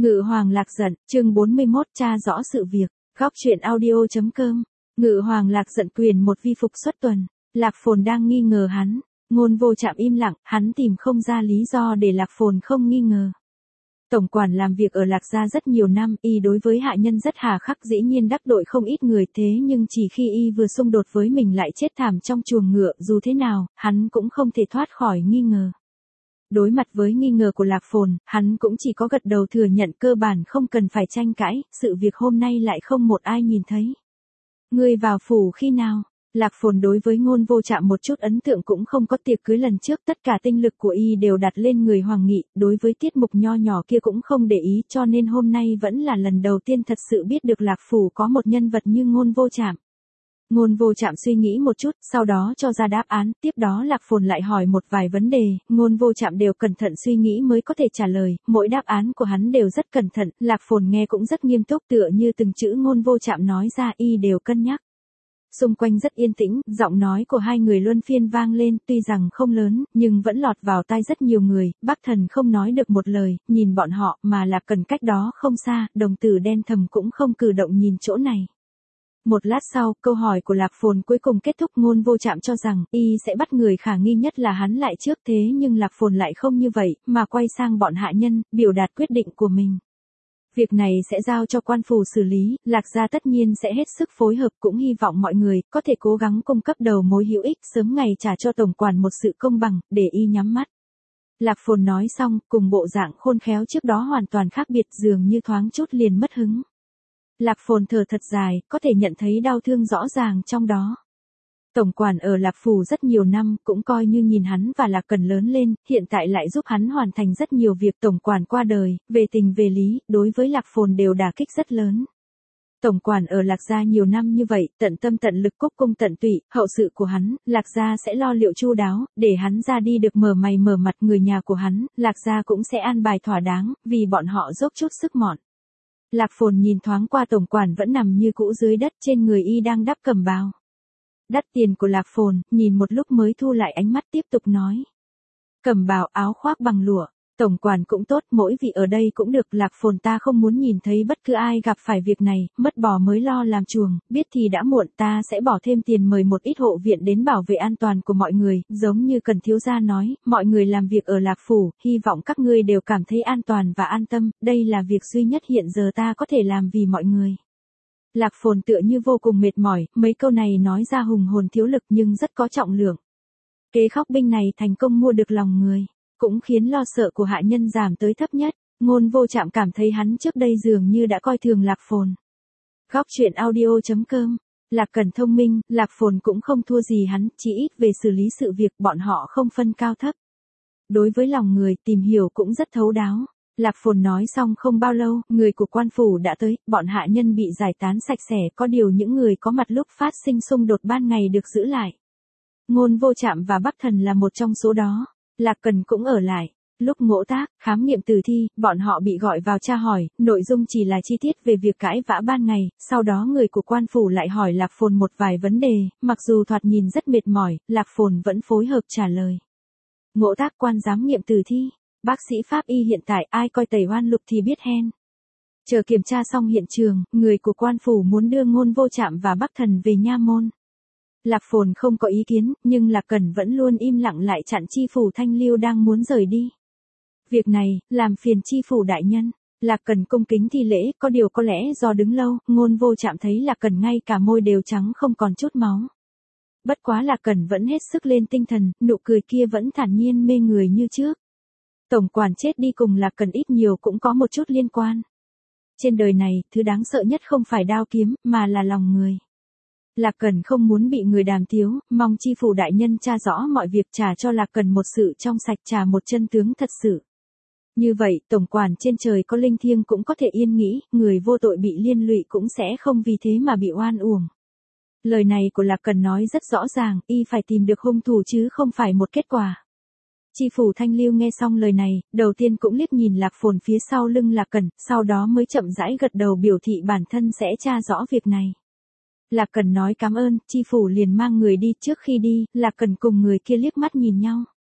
Ngự Hoàng Lạc giận, chương 41 tra rõ sự việc, góc truyện audio.com. Ngự Hoàng Lạc giận quyền một vi phục xuất tuần, Lạc Phồn đang nghi ngờ hắn, Ngôn Vô Trạm im lặng, hắn tìm không ra lý do để Lạc Phồn không nghi ngờ. Tổng quản làm việc ở Lạc gia rất nhiều năm, y đối với hạ nhân rất hà khắc, dĩ nhiên đắc tội không ít người, thế nhưng chỉ khi y vừa xung đột với mình lại chết thảm trong chuồng ngựa, dù thế nào, hắn cũng không thể thoát khỏi nghi ngờ. Đối mặt với nghi ngờ của Lạc Phồn, hắn cũng chỉ có gật đầu thừa nhận, cơ bản không cần phải tranh cãi, sự việc hôm nay lại không một ai nhìn thấy. Ngươi vào phủ khi nào? Lạc Phồn đối với Ngôn Vô Trạm một chút ấn tượng cũng không có, tiệc cưới lần trước tất cả tinh lực của y đều đặt lên người Hoàng Nghị, đối với tiết mục nho nhỏ kia cũng không để ý, cho nên hôm nay vẫn là lần đầu tiên thật sự biết được Lạc phủ có một nhân vật như Ngôn Vô Trạm. Ngôn Vô Trạm suy nghĩ một chút, sau đó cho ra đáp án, tiếp đó Lạc Phồn lại hỏi một vài vấn đề, Ngôn Vô Trạm đều cẩn thận suy nghĩ mới có thể trả lời, mỗi đáp án của hắn đều rất cẩn thận, Lạc Phồn nghe cũng rất nghiêm túc, tựa như từng chữ Ngôn Vô Trạm nói ra y đều cân nhắc. Xung quanh rất yên tĩnh, giọng nói của hai người luân phiên vang lên, tuy rằng không lớn, nhưng vẫn lọt vào tai rất nhiều người, Bắc Thần không nói được một lời, nhìn bọn họ, mà Lạc Cần cách đó không xa, đồng tử đen thầm cũng không cử động nhìn chỗ này. Một lát sau, câu hỏi của Lạc Phồn cuối cùng kết thúc, Ngôn Vô Trạm cho rằng, y sẽ bắt người khả nghi nhất là hắn lại trước, thế nhưng Lạc Phồn lại không như vậy, mà quay sang bọn hạ nhân, biểu đạt quyết định của mình. Việc này sẽ giao cho quan phủ xử lý, Lạc gia tất nhiên sẽ hết sức phối hợp, cũng hy vọng mọi người có thể cố gắng cung cấp đầu mối hữu ích, sớm ngày trả cho tổng quản một sự công bằng, để y nhắm mắt. Lạc Phồn nói xong, cùng bộ dạng khôn khéo trước đó hoàn toàn khác biệt, dường như thoáng chút liền mất hứng. Lạc Phồn thở thật dài, có thể nhận thấy đau thương rõ ràng trong đó. Tổng quản ở Lạc phủ rất nhiều năm, cũng coi như nhìn hắn và Lạc Cần lớn lên, hiện tại lại giúp hắn hoàn thành rất nhiều việc. Tổng quản qua đời, về tình về lý, đối với Lạc Phồn đều đả kích rất lớn. Tổng quản ở Lạc gia nhiều năm như vậy, tận tâm tận lực cúc cung tận tụy, hậu sự của hắn, Lạc gia sẽ lo liệu chu đáo, để hắn ra đi được mở mày mở mặt, người nhà của hắn, Lạc gia cũng sẽ an bài thỏa đáng, vì bọn họ dốc chút sức mọn. Lạc Phồn nhìn thoáng qua tổng quản vẫn nằm như cũ dưới đất, trên người y đang đắp cẩm bào. Đắt tiền của Lạc Phồn, nhìn một lúc mới thu lại ánh mắt, tiếp tục nói. Cẩm bào, áo khoác bằng lụa, tổng quản cũng tốt, mỗi vị ở đây cũng được, Lạc Phồn ta không muốn nhìn thấy bất cứ ai gặp phải việc này, mất bò mới lo làm chuồng, biết thì đã muộn, ta sẽ bỏ thêm tiền mời một ít hộ viện đến bảo vệ an toàn của mọi người, giống như Cần thiếu gia nói, mọi người làm việc ở Lạc phủ, hy vọng các ngươi đều cảm thấy an toàn và an tâm, đây là việc duy nhất hiện giờ ta có thể làm vì mọi người. Lạc Phồn tựa như vô cùng mệt mỏi, mấy câu này nói ra hùng hồn thiếu lực nhưng rất có trọng lượng. Kế khóc binh này thành công mua được lòng người, cũng khiến lo sợ của hạ nhân giảm tới thấp nhất. Ngôn Vô Trạm cảm thấy hắn trước đây dường như đã coi thường Lạc Phồn. Góc truyện audio.com. Lạc Cần thông minh, Lạc Phồn cũng không thua gì hắn, chỉ ít về xử lý sự việc bọn họ không phân cao thấp. Đối với lòng người, tìm hiểu cũng rất thấu đáo. Lạc Phồn nói xong không bao lâu, người của quan phủ đã tới, bọn hạ nhân bị giải tán sạch sẽ, có điều những người có mặt lúc phát sinh xung đột ban ngày được giữ lại. Ngôn Vô Trạm và Bắc Thần là một trong số đó, Lạc Cần cũng ở lại. Lúc ngỗ tác, khám nghiệm tử thi, bọn họ bị gọi vào tra hỏi, nội dung chỉ là chi tiết về việc cãi vã ban ngày, sau đó người của quan phủ lại hỏi Lạc Phồn một vài vấn đề, mặc dù thoạt nhìn rất mệt mỏi, Lạc Phồn vẫn phối hợp trả lời. Ngỗ tác quan giám nghiệm tử thi. Bác sĩ pháp y hiện tại ai coi tẩy oan lục thì biết hen. Chờ kiểm tra xong hiện trường, người của quan phủ muốn đưa Ngôn Vô Trạm và Bắc Thần về nha môn. Lạc Phồn không có ý kiến, nhưng Lạc Cần vẫn luôn im lặng lại chặn chi phủ Thanh Liêu đang muốn rời đi. Việc này, làm phiền chi phủ đại nhân. Lạc Cần cung kính thi lễ, có điều có lẽ do đứng lâu, Ngôn Vô Trạm thấy Lạc Cần ngay cả môi đều trắng không còn chút máu. Bất quá Lạc Cần vẫn hết sức lên tinh thần, nụ cười kia vẫn thản nhiên mê người như trước. Tổng quản chết đi cùng Lạc Cần ít nhiều cũng có một chút liên quan. Trên đời này, thứ đáng sợ nhất không phải đao kiếm, mà là lòng người. Lạc Cần không muốn bị người đàm tiếu, mong chi phủ đại nhân tra rõ mọi việc, trả cho Lạc Cần một sự trong sạch, trả một chân tướng thật sự. Như vậy, tổng quản trên trời có linh thiêng cũng có thể yên nghĩ, người vô tội bị liên lụy cũng sẽ không vì thế mà bị oan uổng. Lời này của Lạc Cần nói rất rõ ràng, y phải tìm được hung thủ chứ không phải một kết quả. Chi phủ Thanh Liêu nghe xong lời này, đầu tiên cũng liếc nhìn Lạc Phồn phía sau lưng Lạc Cần, sau đó mới chậm rãi gật đầu biểu thị bản thân sẽ tra rõ việc này. Lạc Cần nói cảm ơn, chi phủ liền mang người đi, trước khi đi, Lạc Cần cùng người kia liếc mắt nhìn nhau.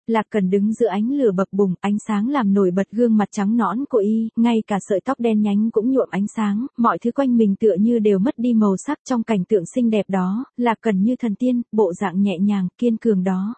Lạc Cần đứng giữa ánh lửa bập bùng, ánh sáng làm nổi bật gương mặt trắng nõn của y, ngay cả sợi tóc đen nhánh cũng nhuộm ánh sáng, mọi thứ quanh mình tựa như đều mất đi màu sắc trong cảnh tượng xinh đẹp đó, Lạc Cần như thần tiên, bộ dạng nhẹ nhàng, kiên cường đó.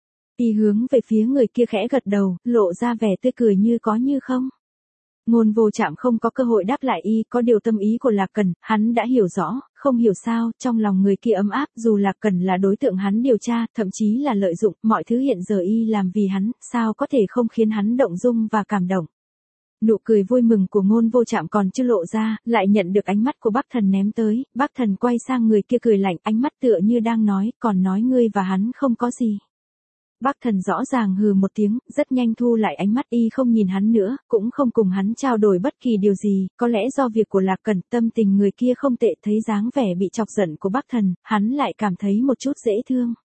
Y hướng về phía người kia khẽ gật đầu, lộ ra vẻ tươi cười như có như không. Ngôn Vô Trạm không có cơ hội đáp lại y, có điều tâm ý của Lạc Cần, hắn đã hiểu rõ, không hiểu sao, trong lòng người kia ấm áp, dù Lạc Cần là đối tượng hắn điều tra, thậm chí là lợi dụng, mọi thứ hiện giờ y làm vì hắn, sao có thể không khiến hắn động dung và cảm động. Nụ cười vui mừng của Ngôn Vô Trạm còn chưa lộ ra, lại nhận được ánh mắt của Bắc Thần ném tới, Bắc Thần quay sang người kia cười lạnh, ánh mắt tựa như đang nói, còn nói ngươi và hắn không có gì. Bắc Thần rõ ràng hừ một tiếng, rất nhanh thu lại ánh mắt y không nhìn hắn nữa, cũng không cùng hắn trao đổi bất kỳ điều gì, có lẽ do việc của Lạc Cần, tâm tình người kia không tệ, thấy dáng vẻ bị chọc giận của Bắc Thần, hắn lại cảm thấy một chút dễ thương.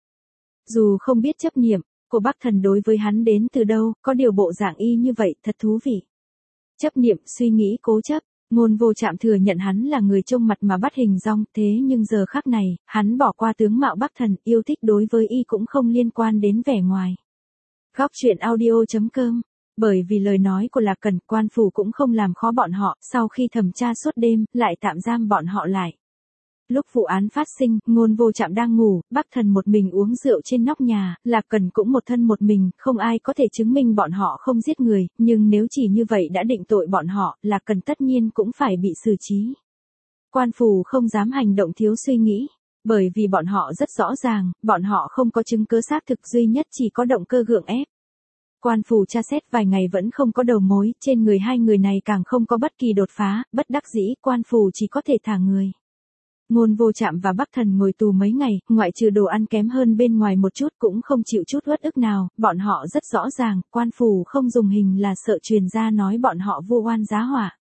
Dù không biết chấp niệm của Bắc Thần đối với hắn đến từ đâu, có điều bộ dạng y như vậy thật thú vị. Chấp niệm, suy nghĩ cố chấp. Ngôn Vô Trạm thừa nhận hắn là người trông mặt mà bắt hình dong, thế nhưng giờ khắc này, hắn bỏ qua tướng mạo Bắc Thần, yêu thích đối với y cũng không liên quan đến vẻ ngoài. Góc truyện audio.com. Bởi vì lời nói của Lạc Cần, quan phủ cũng không làm khó bọn họ, sau khi thẩm tra suốt đêm, lại tạm giam bọn họ lại. Lúc vụ án phát sinh, Ngôn Vô Trạm đang ngủ, Bắc Thần một mình uống rượu trên nóc nhà, Lạc Cần cũng một thân một mình, không ai có thể chứng minh bọn họ không giết người, nhưng nếu chỉ như vậy đã định tội bọn họ, Lạc Cần tất nhiên cũng phải bị xử trí. Quan phủ không dám hành động thiếu suy nghĩ, bởi vì bọn họ rất rõ ràng, bọn họ không có chứng cứ xác thực, duy nhất chỉ có động cơ gượng ép. Quan phủ tra xét vài ngày vẫn không có đầu mối, trên người hai người này càng không có bất kỳ đột phá, bất đắc dĩ, quan phủ chỉ có thể thả người. Ngôn Vô Trạm và Bắc Thần ngồi tù mấy ngày, ngoại trừ đồ ăn kém hơn bên ngoài một chút cũng không chịu chút uất ức nào, bọn họ rất rõ ràng, quan phủ không dùng hình là sợ truyền ra nói bọn họ vu oan giá họa.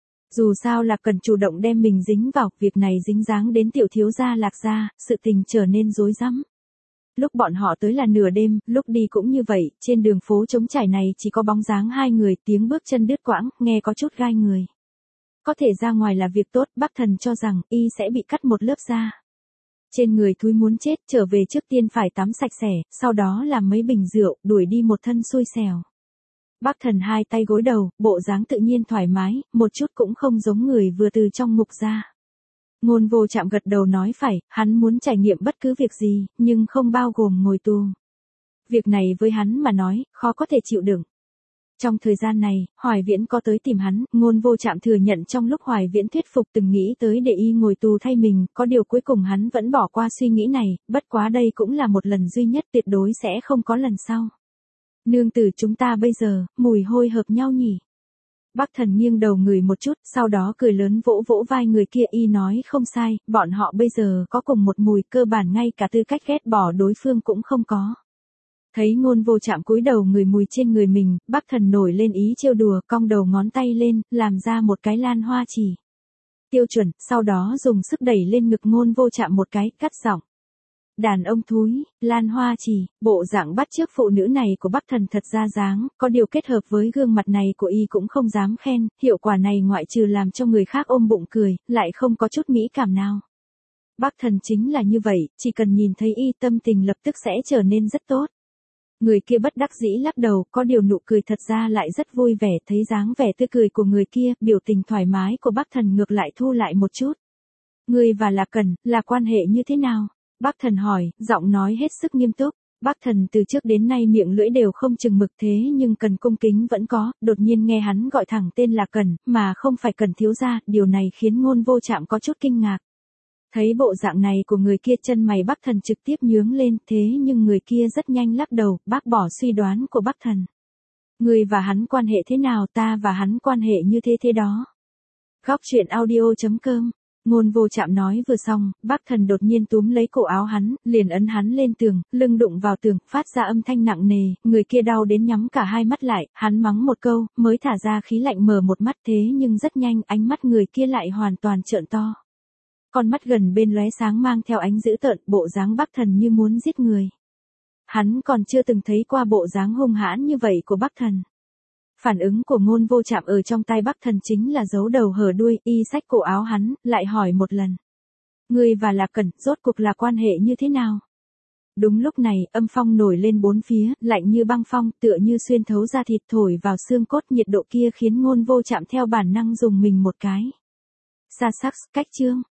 Dù sao Lạc Cần chủ động đem mình dính vào, việc này dính dáng đến tiểu thiếu gia Lạc gia, sự tình trở nên rối rắm. Lúc bọn họ tới là nửa đêm, lúc đi cũng như vậy, trên đường phố trống trải này chỉ có bóng dáng hai người, tiếng bước chân đứt quãng, nghe có chút gai người. Có thể ra ngoài là việc tốt, Bắc Thần cho rằng y sẽ bị cắt một lớp da. Trên người thúi muốn chết, trở về trước tiên phải tắm sạch sẽ, sau đó làm mấy bình rượu, đuổi đi một thân xui xẻo. Bắc Thần hai tay gối đầu, bộ dáng tự nhiên thoải mái, một chút cũng không giống người vừa từ trong ngục ra. Ngôn Vô Trạm gật đầu nói phải, hắn muốn trải nghiệm bất cứ việc gì, nhưng không bao gồm ngồi tù. Việc này với hắn mà nói, khó có thể chịu đựng. Trong thời gian này, Hoài Viễn có tới tìm hắn, Ngôn Vô Trạm thừa nhận trong lúc Hoài Viễn thuyết phục từng nghĩ tới để y ngồi tù thay mình, có điều cuối cùng hắn vẫn bỏ qua suy nghĩ này, bất quá đây cũng là một lần duy nhất, tuyệt đối sẽ không có lần sau. Nương tử chúng ta bây giờ, mùi hôi hợp nhau nhỉ. Bắc Thần nghiêng đầu người một chút, sau đó cười lớn vỗ vỗ vai người kia, y nói không sai, bọn họ bây giờ có cùng một mùi, cơ bản ngay cả tư cách ghét bỏ đối phương cũng không có. Thấy Ngôn Vô Trạm cúi đầu người mùi trên người mình, Bắc Thần nổi lên ý trêu đùa, cong đầu ngón tay lên, làm ra một cái lan hoa chỉ. Tiêu chuẩn, sau đó dùng sức đẩy lên ngực Ngôn Vô Trạm một cái, cắt giọng. Đàn ông thúi, lan hoa chỉ, bộ dạng bắt chước phụ nữ này của Bắc Thần thật ra dáng, có điều kết hợp với gương mặt này của y cũng không dám khen, hiệu quả này ngoại trừ làm cho người khác ôm bụng cười, lại không có chút mỹ cảm nào. Bắc Thần chính là như vậy, chỉ cần nhìn thấy y tâm tình lập tức sẽ trở nên rất tốt. Người kia bất đắc dĩ lắc đầu, có điều nụ cười thật ra lại rất vui vẻ, thấy dáng vẻ tươi cười của người kia, biểu tình thoải mái của Bắc Thần ngược lại thu lại một chút. Người và Lạc Cần, là quan hệ như thế nào? Bắc Thần hỏi, giọng nói hết sức nghiêm túc. Bắc Thần từ trước đến nay miệng lưỡi đều không chừng mực thế nhưng Cần cung kính vẫn có, đột nhiên nghe hắn gọi thẳng tên là Cần, mà không phải Cần thiếu gia, điều này khiến Ngôn Vô Trạm có chút kinh ngạc. Thấy bộ dạng này của người kia chân mày Bắc Thần trực tiếp nhướng lên, thế nhưng người kia rất nhanh lắc đầu, bác bỏ suy đoán của Bắc Thần. Người và hắn quan hệ thế nào, ta và hắn quan hệ như thế thế đó. Góc truyện audio.com. Ngôn Vô Trạm nói vừa xong, Bắc Thần đột nhiên túm lấy cổ áo hắn, liền ấn hắn lên tường, lưng đụng vào tường, phát ra âm thanh nặng nề, người kia đau đến nhắm cả hai mắt lại, hắn mắng một câu, mới thả ra khí lạnh mở một mắt, thế nhưng rất nhanh ánh mắt người kia lại hoàn toàn trợn to. Con mắt gần bên lóe sáng mang theo ánh dữ tợn, bộ dáng Bắc Thần như muốn giết người. Hắn còn chưa từng thấy qua bộ dáng hung hãn như vậy của Bắc Thần. Phản ứng của Ngôn Vô Trạm ở trong tay Bắc Thần chính là giấu đầu hở đuôi, y xách cổ áo hắn, lại hỏi một lần. Ngươi và Lạc Cẩn, rốt cuộc là quan hệ như thế nào? Đúng lúc này, âm phong nổi lên bốn phía, lạnh như băng phong, tựa như xuyên thấu da thịt thổi vào xương cốt, nhiệt độ kia khiến Ngôn Vô Trạm theo bản năng dùng mình một cái. Xa sắc, cách chương.